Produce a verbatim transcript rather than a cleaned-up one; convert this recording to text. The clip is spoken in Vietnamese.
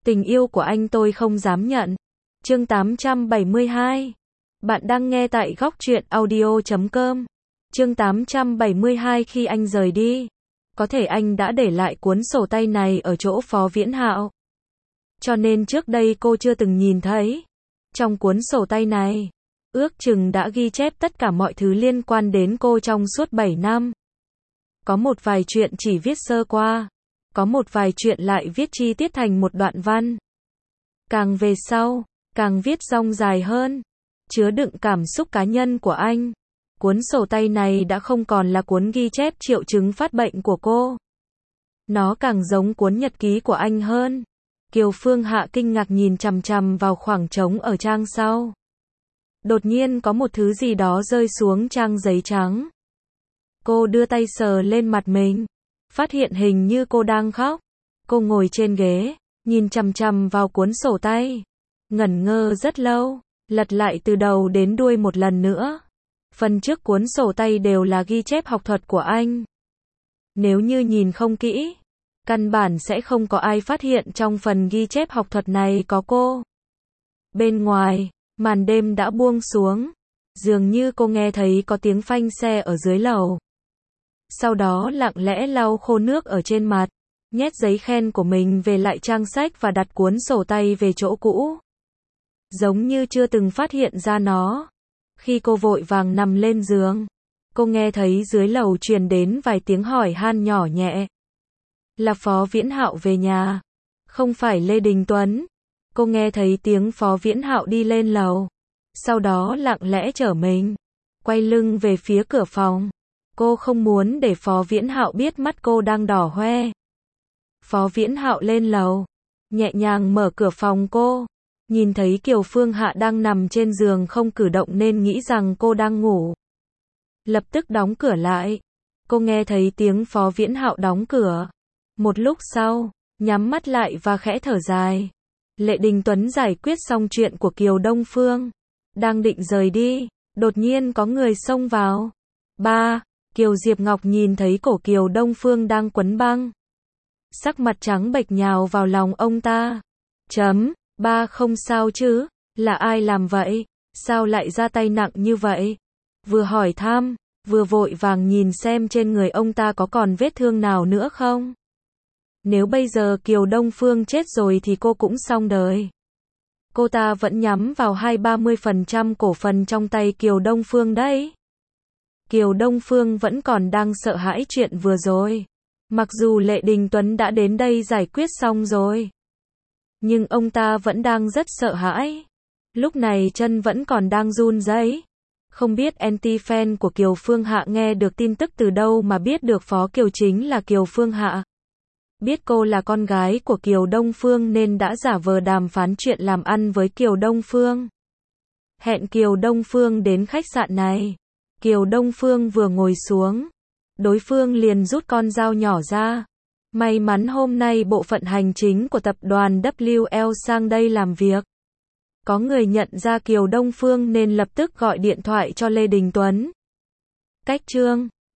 Tình yêu của anh tôi không dám nhận. Chương tám trăm bảy mươi hai. Bạn đang nghe tại góc truyện audio chấm com. Chương tám trăm bảy mươi hai. Khi anh rời đi, có thể anh đã để lại cuốn sổ tay này ở chỗ Phó Viễn Hạo. Cho nên trước đây cô chưa từng nhìn thấy. Trong cuốn sổ tay này, ước chừng đã ghi chép tất cả mọi thứ liên quan đến cô trong suốt bảy năm. Có một vài chuyện chỉ viết sơ qua, có một vài chuyện lại viết chi tiết thành một đoạn văn. Càng về sau, càng viết dong dài hơn, chứa đựng cảm xúc cá nhân của anh. Cuốn sổ tay này đã không còn là cuốn ghi chép triệu chứng phát bệnh của cô. Nó càng giống cuốn nhật ký của anh hơn. Kiều Phương Hạ kinh ngạc nhìn chằm chằm vào khoảng trống ở trang sau. Đột nhiên có một thứ gì đó rơi xuống trang giấy trắng. Cô đưa tay sờ lên mặt mình, phát hiện hình như cô đang khóc. Cô ngồi trên ghế, nhìn chằm chằm vào cuốn sổ tay, ngẩn ngơ rất lâu, lật lại từ đầu đến đuôi một lần nữa. Phần trước cuốn sổ tay đều là ghi chép học thuật của anh. Nếu như nhìn không kỹ, căn bản sẽ không có ai phát hiện trong phần ghi chép học thuật này có cô. Bên ngoài, màn đêm đã buông xuống, dường như cô nghe thấy có tiếng phanh xe ở dưới lầu. Sau đó lặng lẽ lau khô nước ở trên mặt, nhét giấy khen của mình về lại trang sách và đặt cuốn sổ tay về chỗ cũ. Giống như chưa từng phát hiện ra nó. Khi cô vội vàng nằm lên giường, cô nghe thấy dưới lầu truyền đến vài tiếng hỏi han nhỏ nhẹ. Là Phó Viễn Hạo về nhà, không phải Lê Đình Tuấn. Cô nghe thấy tiếng Phó Viễn Hạo đi lên lầu, sau đó lặng lẽ trở mình, quay lưng về phía cửa phòng. Cô không muốn để Phó Viễn Hạo biết mắt cô đang đỏ hoe. Phó Viễn Hạo lên lầu, nhẹ nhàng mở cửa phòng cô, nhìn thấy Kiều Phương Hạ đang nằm trên giường không cử động nên nghĩ rằng cô đang ngủ. Lập tức đóng cửa lại. Cô nghe thấy tiếng Phó Viễn Hạo đóng cửa. Một lúc sau, nhắm mắt lại và khẽ thở dài. Lệ Đình Tuấn giải quyết xong chuyện của Kiều Đông Phương, đang định rời đi, đột nhiên có người xông vào. Ba, Kiều Diệp Ngọc nhìn thấy cổ Kiều Đông Phương đang quấn băng. Sắc mặt trắng bệch nhào vào lòng ông ta. Chấm, ba không sao chứ, là ai làm vậy, sao lại ra tay nặng như vậy? Vừa hỏi thăm, vừa vội vàng nhìn xem trên người ông ta có còn vết thương nào nữa không? Nếu bây giờ Kiều Đông Phương chết rồi thì cô cũng xong đời. Cô ta vẫn nhắm vào hai ba mươi phần trăm cổ phần trong tay Kiều Đông Phương đấy. Kiều Đông Phương vẫn còn đang sợ hãi chuyện vừa rồi. Mặc dù Lệ Đình Tuấn đã đến đây giải quyết xong rồi, nhưng ông ta vẫn đang rất sợ hãi. Lúc này chân vẫn còn đang run rẩy. Không biết anti-fan của Kiều Phương Hạ nghe được tin tức từ đâu mà biết được Phó Kiều chính là Kiều Phương Hạ. Biết cô là con gái của Kiều Đông Phương nên đã giả vờ đàm phán chuyện làm ăn với Kiều Đông Phương. Hẹn Kiều Đông Phương đến khách sạn này. Kiều Đông Phương vừa ngồi xuống, đối phương liền rút con dao nhỏ ra. May mắn hôm nay bộ phận hành chính của tập đoàn W L sang đây làm việc. Có người nhận ra Kiều Đông Phương nên lập tức gọi điện thoại cho Lê Đình Tuấn. Cách chương